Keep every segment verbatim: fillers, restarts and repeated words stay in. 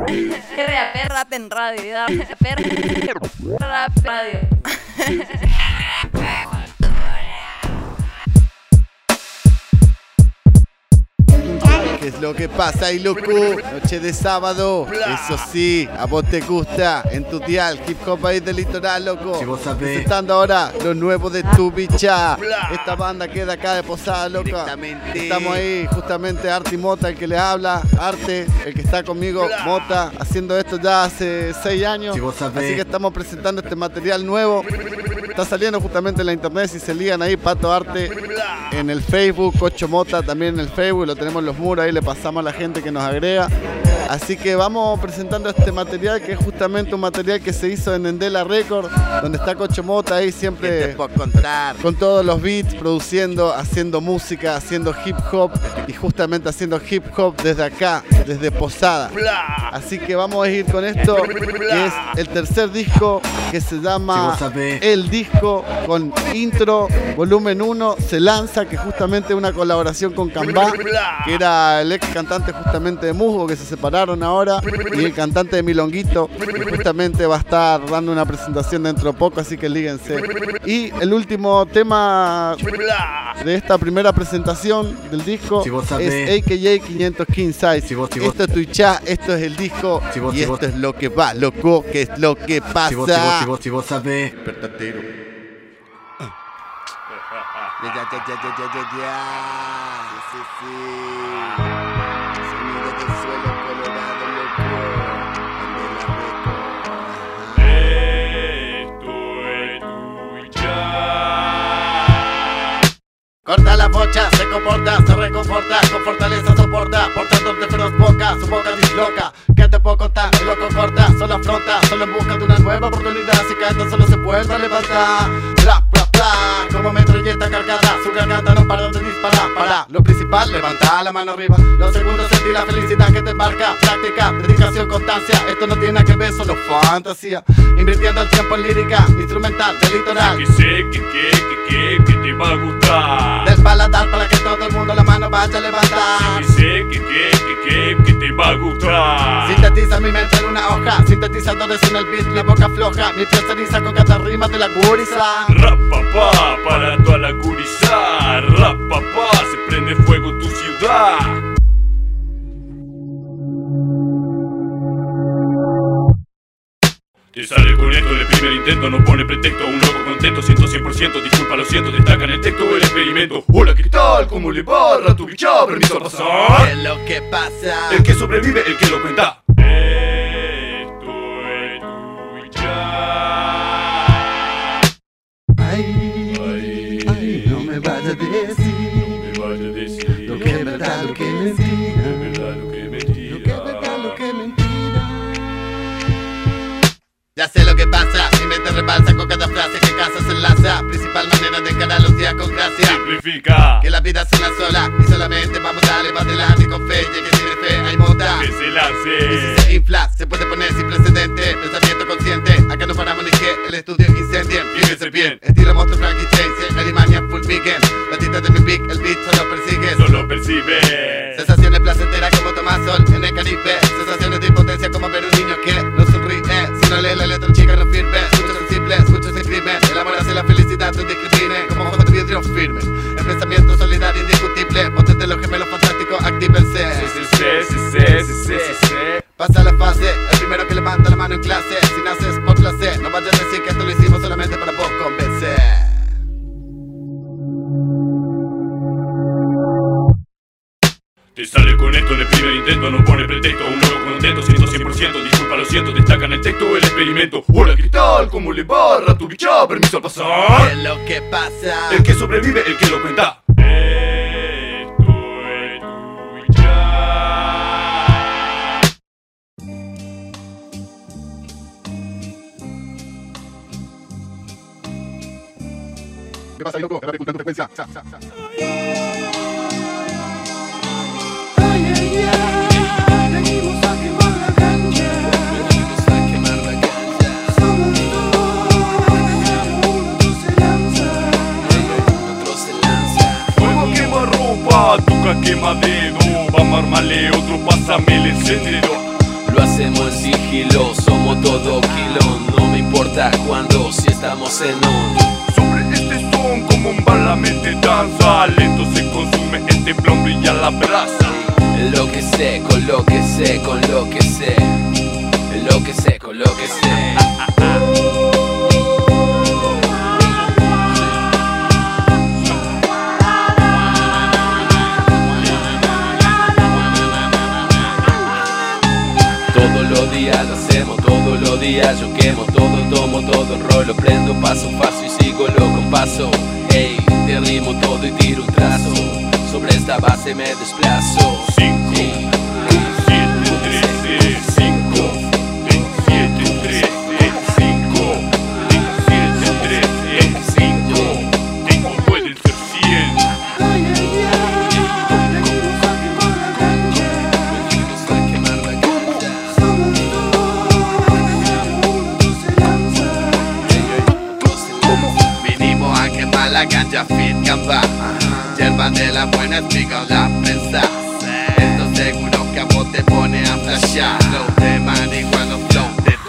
Perra, perra, en radio. Perra, radio. ¿Qué es lo que pasa ahí, loco? Noche de sábado, eso sí, a vos te gusta, en tu dial, hip hop ahí del litoral, loco. Si vos sabés. Presentando ahora lo nuevo de Tu Bicha. Esta banda queda acá de Posada, loco. Estamos ahí, justamente Arte y Mota, el que les habla. Arte, el que está conmigo, Mota, haciendo esto ya hace seis años. Si vos sabés. Así que estamos presentando este material nuevo. Está saliendo justamente en la internet, si se ligan ahí, Pato Arte en el Facebook, Cocho Mota también en el Facebook, lo tenemos en los muros, ahí le pasamos a la gente que nos agrega. Así que vamos presentando este material, que es justamente un material que se hizo en Endela Record, donde está Cocho Mota ahí siempre con todos los beats, produciendo, haciendo música, haciendo hip hop y justamente haciendo hip hop desde acá, desde Posada. Así que vamos a ir con esto, que es el tercer disco, que se llama El Disco, con intro, volumen uno, se lanza, que justamente es una colaboración con Cambá, que era el ex cantante justamente de Musgo, que se separaron ahora, y el cantante de Milonguito, que justamente va a estar dando una presentación dentro de poco, así que líguense. Y el último tema de esta primera presentación del disco si es A K J quinientos quince. Si vos, si vos, esto es Twitchá, esto es el disco, si vos, y si esto vos, es lo que va, loco, que es lo que pasa. Si vos, si vos, si vos, si vos sabés. Despertatero. Ya, ya, ya, ya, ya, ya, ya. Sí, sí, sí. Sonido del suelo colorado, loco. Esto es Twitchá. Corta la bocha, se comporta, se reconforta, con fortaleza soporta, portándote feroz boca, su boca disloca. ¿Qué te puedo contar? El loco corta, solo afronta, solo en busca de una nueva oportunidad. Si caes solo se vuelve a levantar. Bla, bla, bla, como metralleta cargada, su garganta no para de disparar. Para lo principal, levanta la mano arriba. Lo segundo, sentir la felicidad que te embarca. Práctica, dedicación, constancia. Esto no tiene nada que ver, solo fantasía. Invirtiendo el tiempo en lírica, instrumental, del litoral. Que sé que, que, que, que, que te va a gustar. Del paladar para que todo el mundo la mano vaya a levantar. Que sé que, que, que, que, que te va a gustar. Sintetiza mi mente en una hoja, sintetizadores en el beat, la boca floja, mi piel ceniza con cada rima de la guriza. Rap papá, para toda la guriza. Rap papá, se prende fuego tu ciudad. Te sale con esto el primer intento, no pone pretexto, un loco contento, ciento cien por ciento, disculpa lo siento, destaca en el texto el experimento. Hola, ¿qué tal? ¿Cómo le va? Ratu Bicha, permiso a pasar. ¿Qué es lo que pasa? El que sobrevive, el que lo cuenta. Esto es Twitchá. Ay, Ay, ay, no me vayas a decir, no me vayas a decir lo que es verdad, lo que es mentira. lo que es verdad, lo que es mentira. Lo que es verdad, lo que es mentira. Ya sé lo que pasa, mi mente rebalsa con cada frase que casa se enlaza. Principal manera de encarar los días con gracia. Simplifica. Que la vida es una sola y solamente vamos a darle para adelante y con fe. Y el que tiene fe, hay mota. Que se Y si lance. se infla, se puede poner sin precedente. Pensamiento consciente, acá no paramos ni que el estudio incendie. Fíjense bien. Estilo monstruo Frankie Chains, Alemania full vegan. La tinta de mi pick, el beat solo persigue. Solo percibe. Sensaciones placenteras como tomar sol en el Caribe. Sensaciones de impotencia como ver un niño que no sonríe. Si no lee la letra chica no firme. Mucho sensible, mucho se crimen. El amor hacia la felicidad no discrimine. Como ojos de vidrio firme. El pensamiento solidario indiscutible. Potente los gemelos fantásticos, actívense. Sí, sí, sí, sí, sí, sí, sí. Pasa la fase, el primero que levanta la mano en clase. Si naces por placer, no vayas a decir que esto lo hicimos solamente para vos convencer. Te sale con esto en el primer intento, no pone pretexto, un loco contento, ciento cien por ciento, disculpa lo siento, destaca en el texto el experimento. Hola, ¿qué tal? ¿Cómo le va? Ratu Bicha, permiso a pasar. ¿Qué es lo que pasa? El que sobrevive, el que lo cuenta. Esto es Twitchá. ¿Qué pasa ahí, loco? Que la frecuencia. Venimos a quemar la cancha. Venimos a quemar la cancha. Somos dos, uno se lanza. Otro se lanza. Fuego quema ropa, tuca quema dedo. Vamos a armarle otro, pásame el encendedor. Lo hacemos tranquilo, somos todo kilo. No me importa cuándo, si estamos en on. Sobre este son como un bar la mente danza. Lento se consume, este blon brilla la brasa. Lo que sé, con lo que sé, con lo que sé. Lo que sé, con lo que sé. Todos los días lo hacemos, todos los días yo quemo todo, tomo todo, enrollo, prendo, paso, paso y sigo lo con paso. Hey, derrimo todo y tiro un trazo, sobre esta base me desplazo. Cinco, siete, trece, cinco, siete, trece, cinco, siete, trece, cinco, cinco pueden ser cien. Vinimos a quemar la ganja fit gamba. Yerba de la buena explica la prensa. Esto seguro que a vos te pone a flashear. Flow de marihuana, flow de tu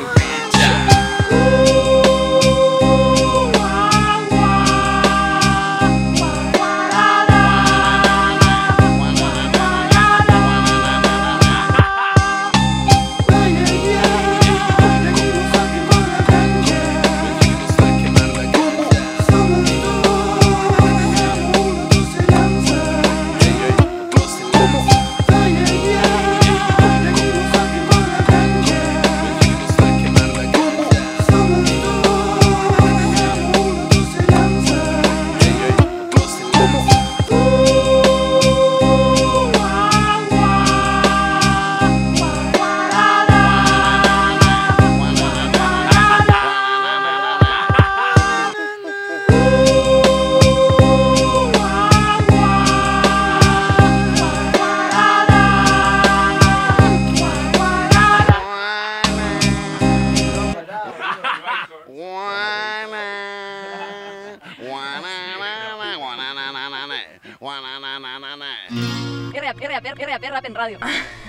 Perra, perra, perra, perra, perra en radio.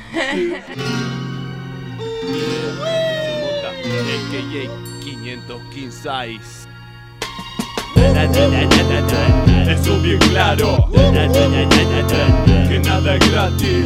Mota, A K A quinientos quince. Eso bien claro, que nada es gratis,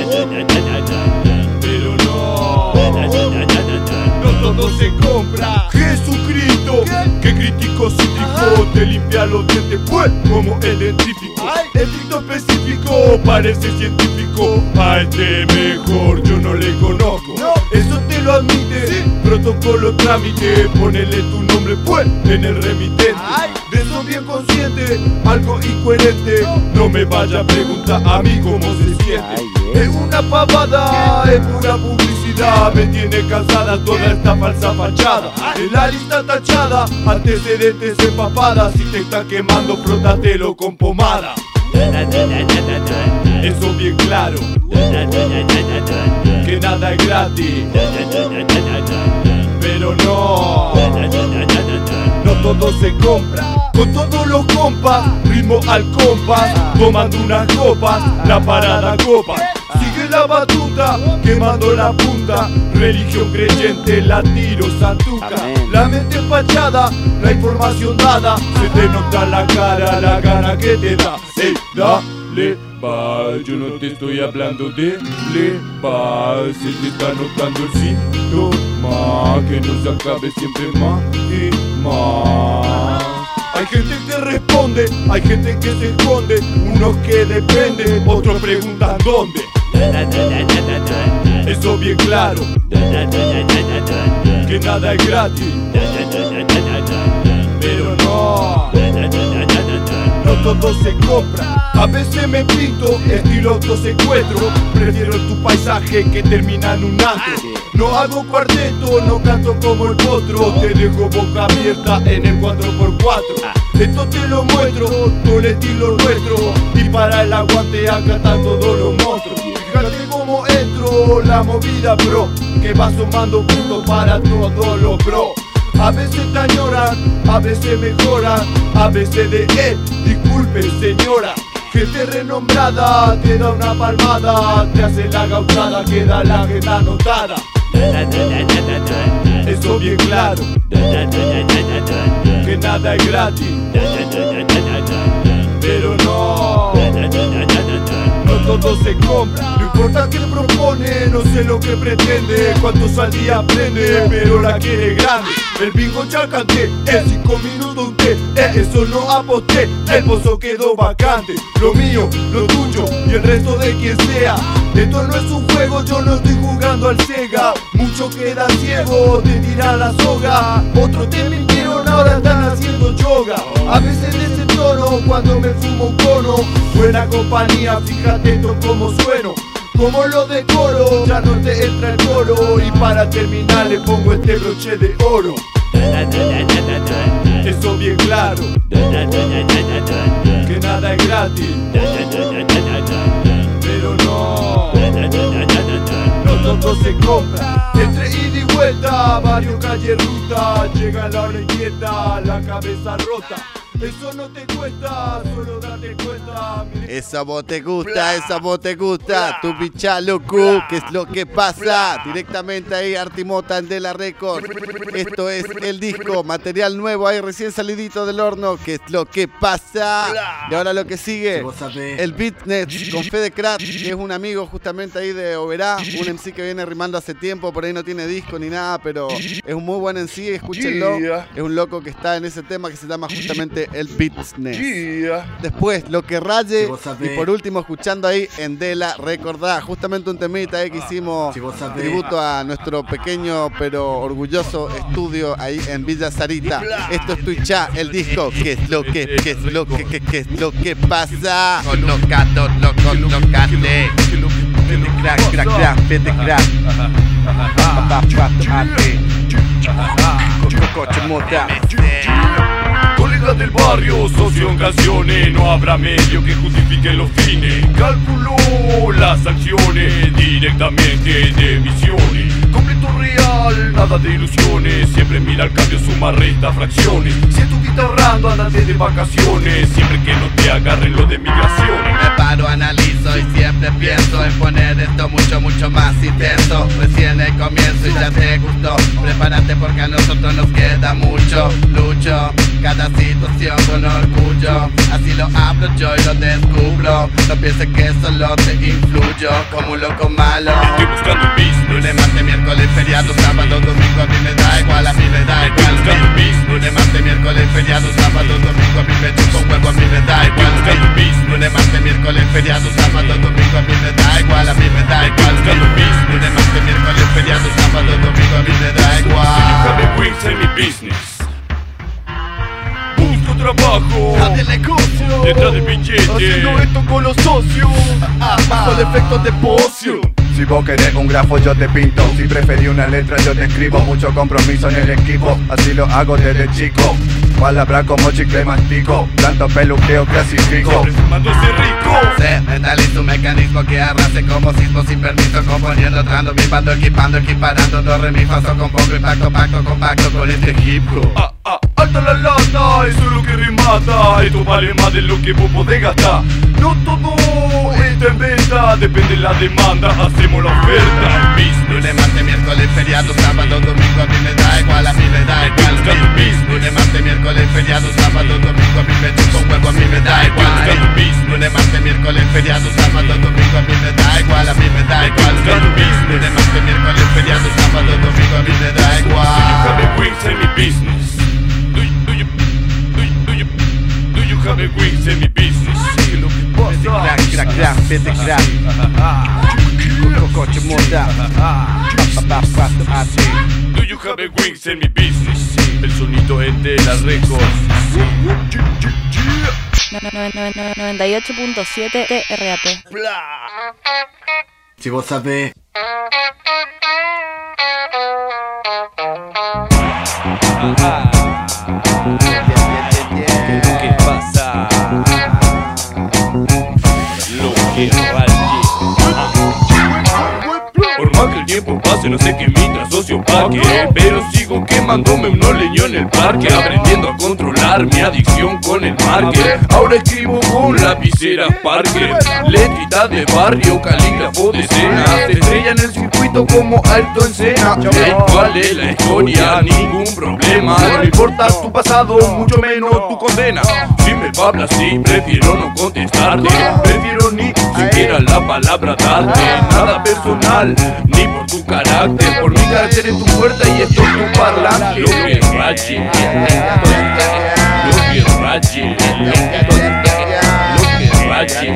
pero no, no todo se compra. Jesucristo, que criticó cítrico, te limpia los dientes pues como el dentífico. Estricto específico, parece científico, a este mejor yo no le conozco. Eso te lo admite, protocolo trámite, ponele tu nombre pues en el remitente. De eso bien consciente, algo incoherente, no me vaya a preguntar a mí cómo se siente. Es una pavada, es pura publicidad, me tiene cansada toda esta falsa fachada. En la lista tachada, antecedentes empapadas, si te está quemando frótatelo con pomada. Eso bien claro, que nada es gratis, pero no, no todo se compra. Con todos los compas, ritmo al compás, tomando unas copas, la parada copa. Sigue la batuta, quemando la punta, religión creyente, la tiro, santuca. La mente empachada, la información dada, se te nota la cara, la gana que te da. Ey, dale, va, yo no te estoy hablando de le va, se te está notando el síntoma, que no se acabe siempre más y más. Hay gente que responde, hay gente que se esconde, unos que dependen, otros preguntan dónde. Eso bien claro, que nada es gratis, pero no, no todo se compra. A veces me pinto estilo autosecuestro, prefiero tu paisaje que termina en un antro. No hago cuarteto, no canto como el potro, te dejo boca abierta en el cuatro por cuatro. Esto te lo muestro, todo el estilo nuestro, y para el aguante acá están todos los monstruos. Fíjate cómo entro, la movida bro, que va sumando puntos para todos los bro. A veces te añoran, a veces mejoran, a veces de él, disculpe señora. Gente renombrada, te da una palmada, te hace la gauchada, queda la jeta anotada. bien claro que nada es gratis, pero no, no todo se compra. No importa qué propone, no sé lo que pretende, cuántos al día aprende, pero la quiere grande. El bingo ya canté, en cinco minutos un té, eh, eso no aposté, el pozo quedó vacante. Lo mío, lo tuyo y el resto de quien sea. Esto no es un juego, yo no estoy jugando al Sega. Muchos quedan ciegos, te tiran la soga. Otros te mintieron, ahora están haciendo yoga. A veces desentono cuando me fumo un cono. Buena compañía, fíjate esto como sueno, como lo decoro, ya no te entra el coro. Y para terminar le pongo este broche de oro. Eso bien claro, que nada es gratis, pero no, no todo se compra. Entre ida y vuelta, barrio, calle, ruta, llega la hora inquieta, la cabeza rota. Eso no te cuesta, solo date cuenta. Esa voz te gusta, esa voz te gusta. Tu picha loco, ¿qué es lo que pasa? Directamente ahí, Artimota en De La Record. Esto es el disco, material nuevo ahí recién salidito del horno. ¿Qué es lo que pasa? Y ahora lo que sigue, el Beatnet con Fede Krat, que es un amigo justamente ahí de Oberá, un M C que viene rimando hace tiempo, por ahí no tiene disco ni nada, pero es un muy buen M C, escúchenlo. Es un loco que está en ese tema que se llama justamente el Beatnet. Yeah. Después, Lo que raye. Y por último, escuchando ahí en De La Recordá. Justamente un temita ahí que hicimos tributo a nuestro pequeño pero orgulloso estudio ahí en Villa Sarita. Esto es Twitcha, el disco. ¿Qué es lo que, qué es lo que, qué, qué es lo que pasa? Colocado, lo colocate. Vete crack, crack, crack, vete crack. Papá, arte. Coche mota. Colegas del barrio, socio en canciones, no habrá medio que justifiquen los fines. Calculó las acciones directamente de visiones. Completo real, nada de ilusiones. Siempre mira el cambio, suma, resta, fracciones. Si en tu guitarrando andate de vacaciones, siempre que no te agarren lo de migraciones. Me paro, analizo y siempre pienso en poner esto mucho, mucho más intenso. Recién el comienzo y ya te gustó. Prepárate porque a nosotros nos queda mucho. Lucho cada situación con orgullo, así lo hablo yo y lo descubro. No pienses que solo te influyo como un loco malo. Estoy buscando business. Lunes, martes, miércoles, feriado, sábado, domingo, a mí me da igual, a mí me da igual. Estoy buscando business. Lunes, martes, miércoles, feriado, sábado, domingo, a mí me chupa un huevo, a mí me da igual. Estoy buscando business. Lunes, martes, miércoles, feriado, sábado, domingo, a mí me da igual, a mí me da igual. Estoy buscando business. Lunes, martes, miércoles, feriado, sábado, domingo, a mí me da igual. You have a wings en mi business. Busco trabajo de negocio, detrás del billete, haciendo esto con los socios, bajo el efecto de pocio. Si vos querés un grafo yo te pinto, si preferís una letra yo te escribo. Mucho compromiso en el equipo, así lo hago desde chico. Palabra como chicle mastico, tanto peluqueo clasifico. Fumándose rico. Se mentaliza un mecanismo que arrase como sismo sin permiso, componiendo, trando, vivando, equipando, equiparando, do, re, mi, fa, sol, con poco impacto, pacto, compacto con este hip hop. Ah, ah, alta la lata, eso es lo que remata. Esto vale más de lo que vos podés gastar. No todo está en venta, depende de la demanda, hacemos la oferta. Business. Lunes, martes, miércoles, feriado, sábado, domingo, a mí me da igual, a mí me da igual. Lunes, martes, miércoles, feriado, sábado, domingo, a mí me chupa un huevo, a mí me da igual. Lunes, martes, miércoles, feriado, sábado, domingo, a mí me da igual, a mí me da igual. Lunes, martes, miércoles, feriado, sábado, domingo, a mí me da igual. Do you have a wings en mi business? Do you, do you, do you, do you, do you have a wings en mi business? Sí, lo que Vete pasa. crack, crack, crack, vete crack. Coche mota. Do you have a wings en mi business? El sonido es De La Record. noventa y ocho punto siete T R A P. Si vos sabés. Lo que pasa, lo que raye. Por más que el tiempo pase, no sé que mi trazo se opaque, pero sigo quemándome unos leños en el parque, aprendiendo a controlar mi adicción con el marker. Ahora escribo con lapicera Parker, letrita de barrio, calígrafo de escena, se estrella en el circuito como alto en cena. Hey, ¿cuál es la historia? Ningún problema, no me importa tu pasado, mucho menos tu condena. Si me hablas así, prefiero no contestarte, prefiero ni siquiera la palabra darte. Nada personal, ni por tu carácter, por mi carácter es tu puerta y esto es tu parlante. Lo que raye, lo que raye, lo que raye,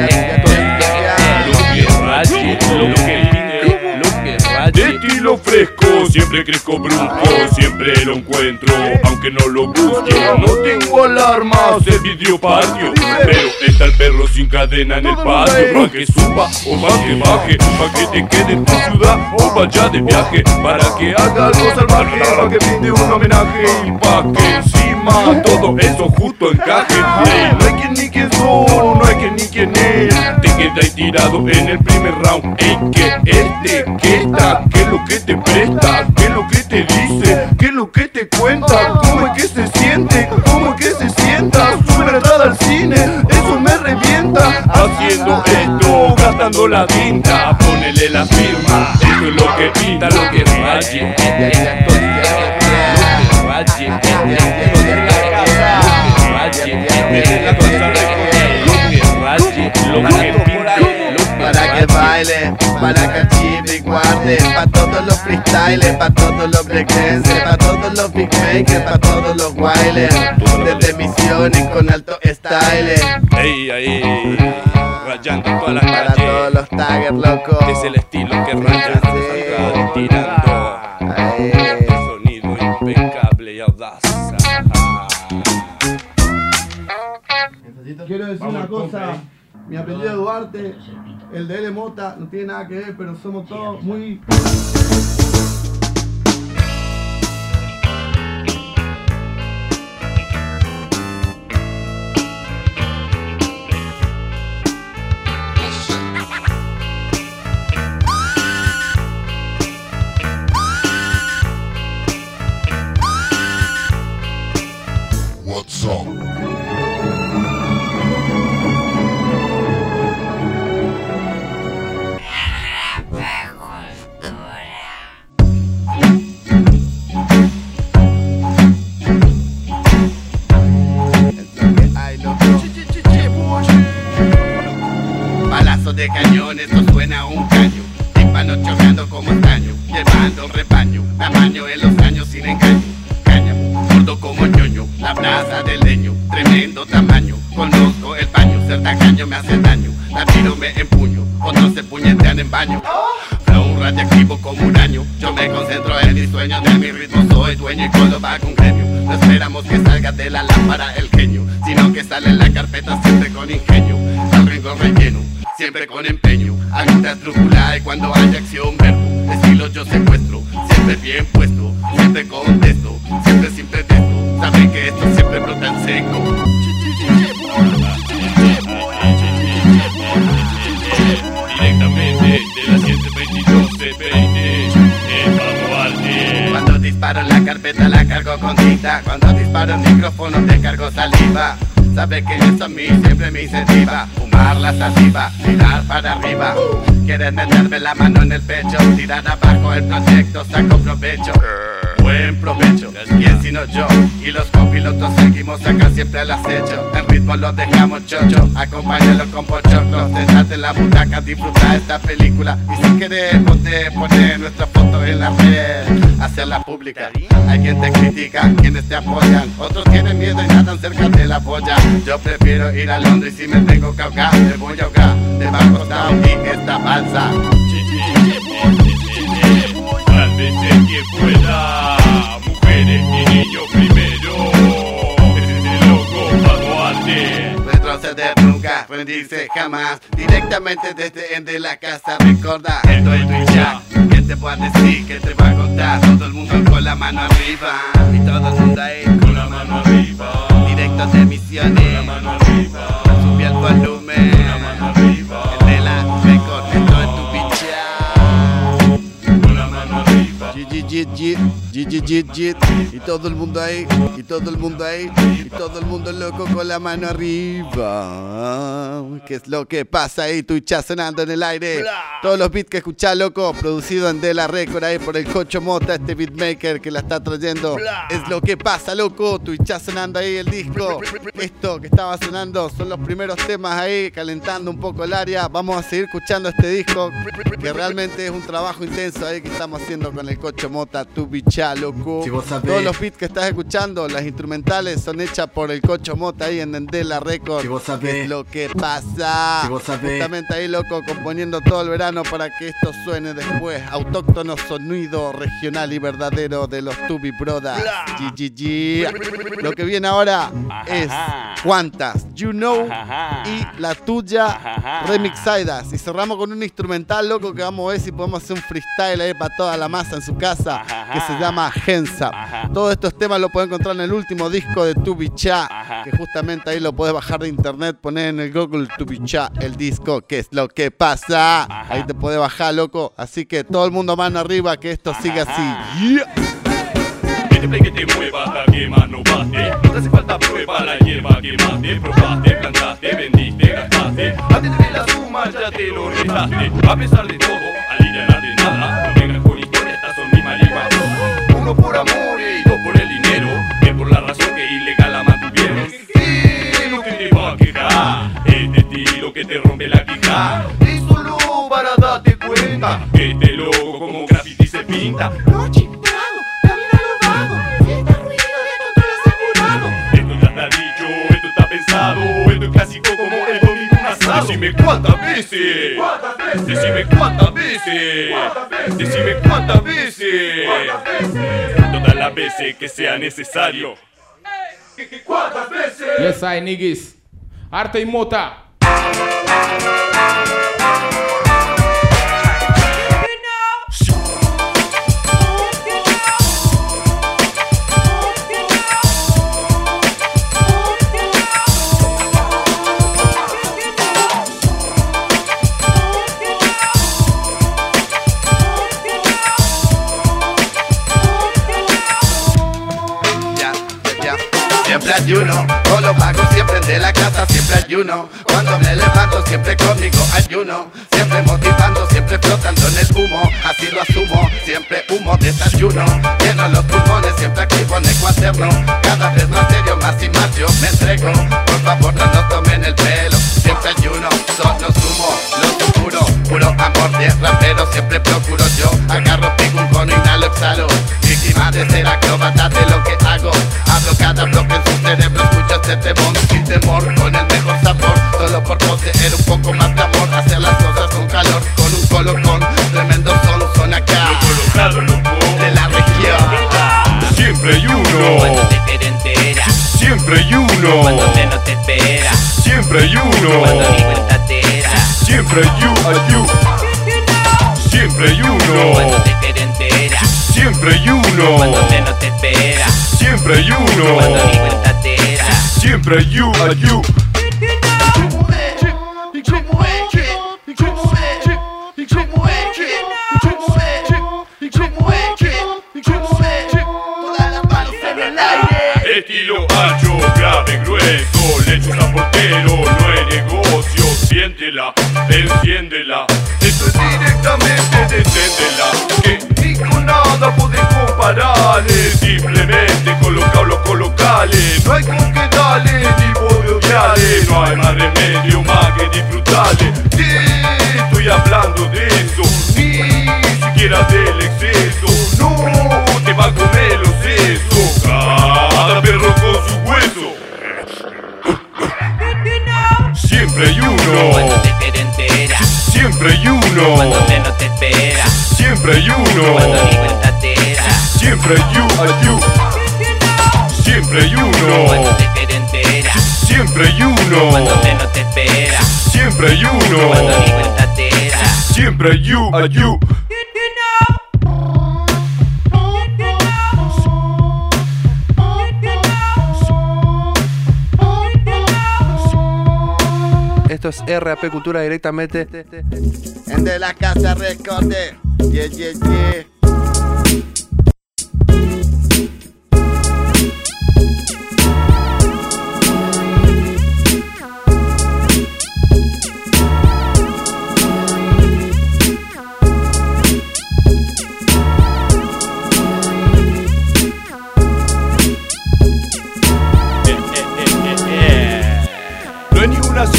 lo que raye, lo que de estilo fresco, siempre crezco brusco, siempre lo encuentro, aunque no lo busque. No tengo alarmas, el vidrio patio, pero está el perro sin cadena en el patio. Pa' que suba o pa' que baje, pa' que te quede en tu ciudad o vaya de viaje, para que haga algo salvaje, pa' que brinde un homenaje y pa' que encima todo eso justo encaje. Hey, no hay quien ni quien son, no hay quien ni quien es, te queda ahí tirado en el primer round. Ey, que este, que esta, ¿qué es lo que te presta? ¿Qué es lo que te dice? ¿Qué es lo que te cuenta? ¿Cómo es que se siente? ¿Cómo es que se sienta? Sube la entrada al cine, eso me revienta. Haciendo esto, gastando la tinta, ponele la firma, eso es lo que pinta, lo que raye, lo que raye, lo que raye, para que baile, para que chive y guarde, pa' todos los freestyles, pa' todos los breakdancers, pa' todos los big makers, pa' todos los wailers, desde Misiones con alto style. Ey, ahí, rayando todas las para calles, todos los taggers locos, es el estilo que raya, acá tirando, el sonido impecable y audaz. Quiero decir una cosa, mi apellido es Duarte, el de L. Mota no tiene nada que ver, pero somos todos muy... What's up? Balazo de cañón, esto suena a un caño, tímpano chocando como estaño, llevando rebaño, me apaño en los años sin engaño, cáñamo, gordo como ñoño, la brasa del leño, tremendo tamaño, conozco el paño, ser tacaño me hace daño, la tiro me empuño, otros se puñetean en baño, flow radiactivo como un año, yo me concentro en mis sueños, de mi ritmo soy dueño y cuando va con gremio, no esperamos que salga de la lámpara el genio, sino que sale en la carpeta siempre con ingenio, al rincón relleno, siempre con empeño, aguda trújula y cuando haya acción verbo, estilo yo secuestro, siempre bien puesto, siempre contesto, siempre sin pretexto, saben que esto siempre brota en seco. Directamente de la ciento veintidós C veinte, el Baluarte. Cuando disparo en la carpeta la cargo con tinta, cuando disparo el micrófono te cargo saliva. Sabe que eso a mí siempre me incentiva, fumar la sativa, tirar para arriba. Quieren meterme la mano en el pecho, tirar abajo el proyecto, saco provecho. Buen provecho, ¿quién sino yo? Y los copilotos seguimos acá siempre al acecho. El ritmo lo dejamos chocho, acompáñalo con pochoclos. Sentate en la butaca, disfruta esta película. Y si querés ponte, poner nuestra foto en la red, hacerla pública. Hay quien te critica, quienes te apoyan, otros tienen miedo y nadan cerca de la polla. Yo prefiero ir a Londres y si me tengo que ahogar, me voy a ahogar debajo down y esta balsa. Sálvese quien pueda, mujeres y niños primero. Ese es el loco Baluarte. Retroceder nunca, rendirse jamás. Directamente desde el de la casa, recorda, esto es tu ya. ¿Qué te voy a decir? ¿Qué te voy a contar? Todo el mundo con la mano arriba y todo el mundo ahí con la mano arriba. Directo de Misiones, con la mano arriba. Sube el volumen, con la mano arriba. El de la record, esto es tu picha. Con la mano arriba. Jit, jit, jit, jit, jit, jit, jit. Y todo el mundo ahí, y todo el mundo ahí, y todo el mundo loco con la mano arriba. ¿Qué es lo que pasa ahí? Twitcha sonando en el aire. Todos los beats que escuchás, loco, producido en De La Record ahí por el Cocho Mota, este beatmaker que la está trayendo. Es lo que pasa, loco. Twitcha sonando ahí el disco. Esto que estaba sonando son los primeros temas ahí, calentando un poco el área. Vamos a seguir escuchando este disco, que realmente es un trabajo intenso ahí que estamos haciendo con el Cocho Mota, Twitcha, loco. Si vos sabés. Todos los beats que estás escuchando, las instrumentales, son hechas por el Cocho Mota ahí en De La Record. Si vos sabés. ¿Qué es lo que pasa? Si vos sabés. Justamente ahí, loco, componiendo todo el verano para que esto suene después. Autóctono sonido regional y verdadero de los Tubi Brothers. G G G. Lo que viene ahora es Cuántas, You Know y La Tuya remixadas. Y cerramos con un instrumental, loco, que vamos a ver si podemos hacer un freestyle ahí para toda la masa en su casa, que se llama Hensa. Todos estos temas lo pueden encontrar en el último disco de Twitcha, que justamente ahí lo puedes bajar de internet, poner en el Google Twitcha el disco, ¿qué es lo que pasa? Ahí te puedes bajar, loco. Así que todo el mundo mano arriba, que esto siga así. Yeah. Que te pegue, te mueva, hasta que más no baste. No te hace falta prueba, la hierba que mate. Probaste, plantaste, vendiste, gastaste. Antes de ver la suma ya te lo restaste. A pesar de todo, aliviar de nada. No vengas con historia, estas son mis marihuanas. Uno por amor y dos por el dinero. Que por la razón que ilegal la mantuvieron. ¿Qué lo que te va a quedar? Este estilo que te rompe la quija. Y solo para darte cuenta que este logo como graffiti se pinta. Noche, trago, camina lo vago. Fiesta, ruido, de control asegurado. Esto ya está dicho, esto está pensado. Esto es clásico como el domingo un asado. Decime cuántas veces. ¿Cuántas veces? Decime cuántas veces. ¿Cuántas veces? Decime cuántas veces. ¿Cuántas veces? Todas las veces que sea necesario. ¿Cuántas veces? Yes, I niggas. Arte y Mota. Siempre ayuno, con los vagos siempre de la casa, siempre ayuno. Cuando me levanto siempre conmigo ayuno. Siempre motivando, siempre flotando en el humo. Así lo asumo, siempre humo desayuno. Lleno los pulmones, siempre activo en el cuaderno. Cada vez más serio, más y más yo me entrego. Por favor no nos tomen el pelo. Siempre ayuno, solo sumo, lo supuro. Puro amor de rapero, siempre procuro yo. Agarro, pico un cono, inhalo, exhalo. Víctima de ser acróbata de lo que hago. Hablo cada bloque en su cerebro, escucho este temor sin temor, con el mejor sabor. Solo por poseer un poco más de amor, hacer las cosas con calor, con un colocón. Tremendo son, son acá. Lo colocado, loco. De la región. Siempre hay uno. Cuando te te enteras. Siempre hay uno. Cuando menos te esperas. Siempre hay uno. Cuando ni vuelta te das. Siempre hay you, hay you. Siempre hay uno. Cuando te te enteras. Siempre hay uno. Cuando menos te esperas. Siempre hay uno. Cuando ni vuelta te das. Siempre hay you, hay you. Estilo ancho, grave, grueso, lechuza portero, no hay negocio, siéntela, enciéndela. Esto es directamente descéndela, que ni con nada podés compararle. Simplemente colocarlo, colocale, no hay con qué darle, ni poder odiarle. No hay más remedio más que disfrutarle. Te estoy hablando de eso, ni siquiera del exceso. No te va a comer los sesos, cada perro con su hueso. Siempre hay uno. Cuando te te enteras. Siempre hay uno. Cuando menos te esperas. Siempre hay uno. Cuando ni vuelta te das. Siempre hay you, hay you. Siempre hay uno. Cuando te te enteras. Siempre hay uno. Cuando menos te esperas. Siempre hay uno. Cuando ni vuelta te das. Siempre hay you, hay you. Esto es R A P Cultura directamente en De La Casa Recorde. Yeah, yeah, yeah.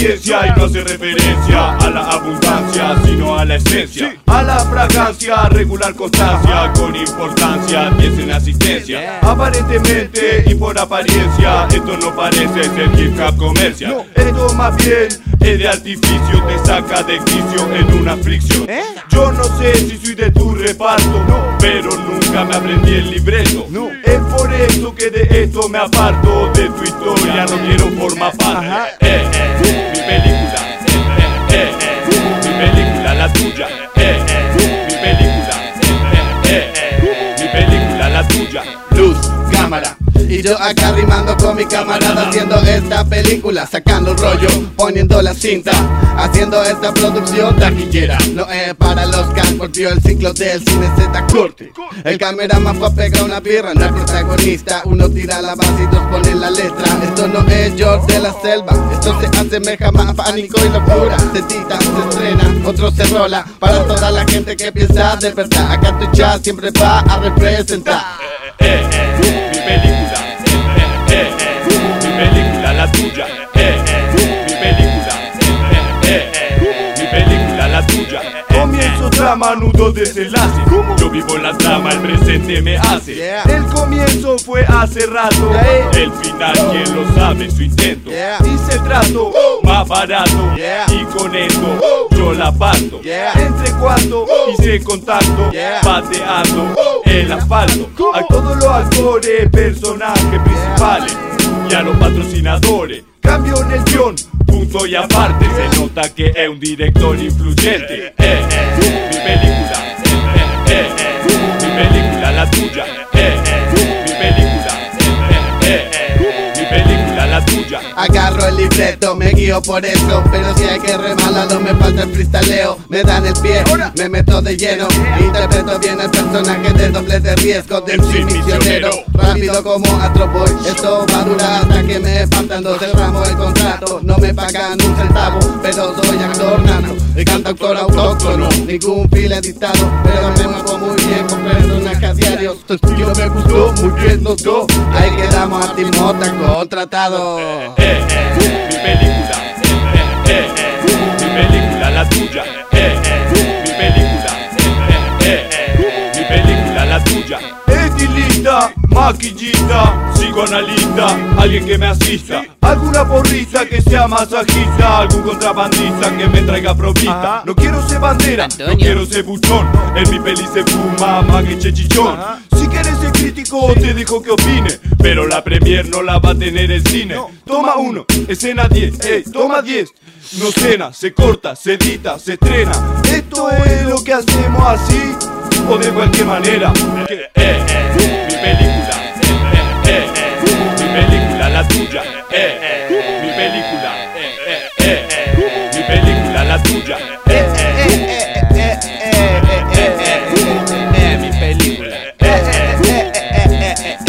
apariencia y no hace referencia a la abundancia, sino a la esencia, a la fragancia, regular constancia, con importancia, diez en asistencia. Aparentemente y por apariencia, esto no parece ser hip hop comercial. Esto más bien es de artificio, te saca de quicio en una fricción. Yo no sé si soy de tu reparto, pero nunca me aprendí el libreto. Es por eso que de esto me aparto, de tu historia no quiero formar parte. Eh, eh, mi película, eh, eh, eh, mi película, la tuya, eh, eh, mi película, eh, eh, eh, mi película, la tuya. Luz, cámara. Y yo acá rimando con mi camarada, haciendo esta película, sacando rollo, poniendo la cinta, haciendo esta producción taquillera. No es para los que han volvió el ciclo del cine Z corte. El cameraman fue a pegar una birra, no el protagonista. Uno tira la base y dos ponen la letra. Esto no es George de la selva, esto se asemeja más a pánico y locura. Se tita, se estrena, otro se rola, para toda la gente que piensa de verdad. Acá tu chat siempre va a representar. Eh, eh, mi película, eh, eh, eh, mi película, la tuya, eh, eh, mi película, eh, eh, eh, mi película, la tuya. Comienzo, trama, nudo, desenlace. Yo vivo la trama, el presente me hace. El comienzo fue hace rato, el final quién lo sabe, su intento. Hice el trato más barato y con esto yo la parto. Entre cuatro hice contacto, pateando el asfalto a todos los actores, personajes principales y a los patrocinadores. Cambio en el guión, punto y aparte, se nota que es un director influyente. Eh, eh, mi película, eh, eh, eh, mi película, la tuya, eh, eh, mi película, eh, eh, eh, mi película, la tuya. Agarro el libreto, me guío por eso, pero si hay que remarla no me falta el freestaleo. Me dan el pie, me meto de lleno, interpreto bien el personaje de doble de riesgo del sí misionero. Rápido como Astro Boy, esto va a durar hasta que me partan dos. Cerramos el contrato, no me pagan un centavo, pero soy actor nato, el cantautor autóctono, ningún file dictado, pero me muevo muy bien con personajes diarios. Tu estilo me gustó, muy bien nos dio, ahí quedamos a Timota contratado. Eh, eh, eh, mi película, eh, eh, eh, mi película, la tuya, eh, eh, mi película, eh, eh, eh, mi película, la tuya. Estilista, maquillista, psicoanalista, alguien que me asista, alguna porrista que sea masajista, algún contrabandista que me traiga provista. No quiero ser bandera, Antonio. No quiero ser buchón, en mi peli se fuma más que chechichón. Si quieres ser crítico te dejo que opine, pero la premier no la va a tener el cine. Toma uno, escena diez, ey, toma diez. No cena, se corta, se edita, se estrena. Esto es lo que hacemos así, o de cualquier manera. Eh, eh, eh, mi película, eh, eh, eh, mi película, la tuya, eh, eh, mi película, eh, eh, eh, eh, mi película, la tuya, eh, eh, eh, eh, eh, eh, eh, eh, mi película, eh, eh, eh, eh, eh,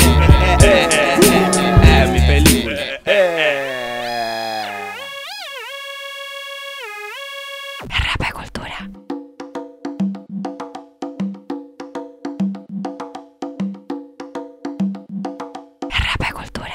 eh, eh, mi película, eh. R P Cultura. R P Cultura.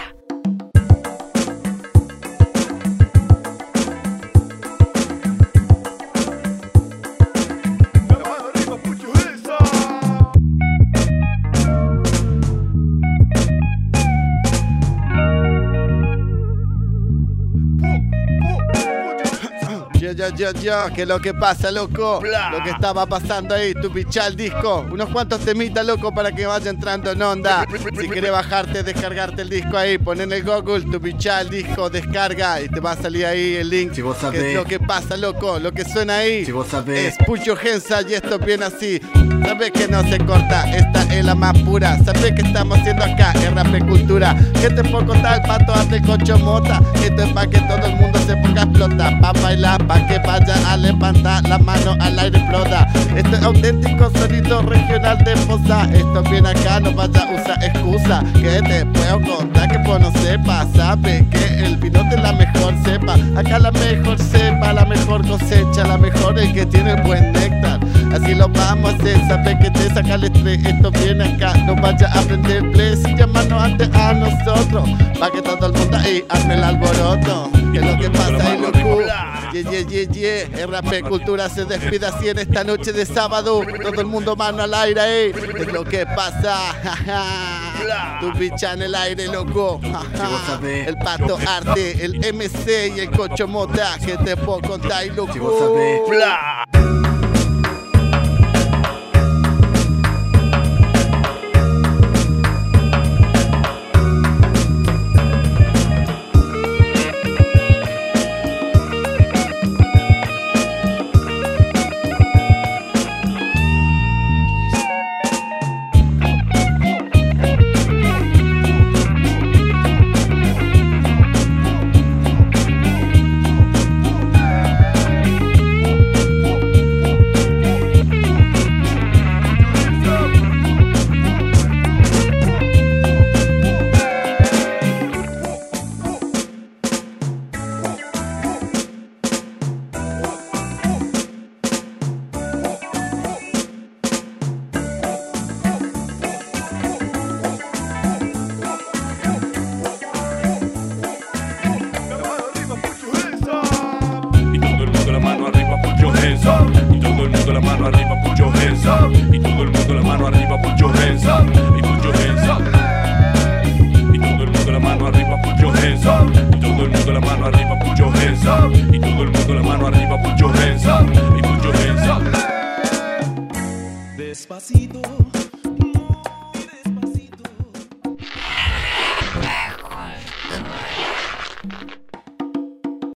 Ya, ya, ya, ya, que lo que pasa, loco. Lo que estaba pasando ahí, tu pichá el disco. Unos cuantos temitas, loco, para que vaya entrando en onda. Si querés bajarte, descargarte el disco ahí, pon en el Google tu pichá el disco, descarga y te va a salir ahí el link. Si vos que sabés. es lo que pasa, loco. Lo que suena ahí Si vos sabés. es Pucho Gensa y esto viene así. Sabes que no se corta, esta es la más pura. Sabes que estamos haciendo acá, R P Cultura. Que te puedo contar, el pato arte cocho mota. Esto es pa' que todo el mundo se ponga a explotar. Pa' bailar, pa' que vaya a levantar la mano al aire explota. Esto es auténtico sonido regional de Poza. Esto viene acá, no vaya a usar excusa. Que te puedo contar que vos no sepas. Sabe que el vino de la mejor cepa. Acá la mejor cepa, la mejor cosecha, la mejor el que tiene buen néctar. Así lo vamos a hacer, sabe que te saca el estrés. Esto viene acá, no vaya a aprender play. Y llamarnos antes a nosotros, pa' que todo el mundo ahí arme el alboroto. Que es lo que pasa ahí, locura. Ye, ye, ye, R A P Cultura se despide así en esta noche de sábado. Todo el mundo mano al aire, eh. Es lo que pasa. Tu bicha en el aire, loco. El Pato Arte, el M C y el Cocho Mota. Que te puedo contar, loco.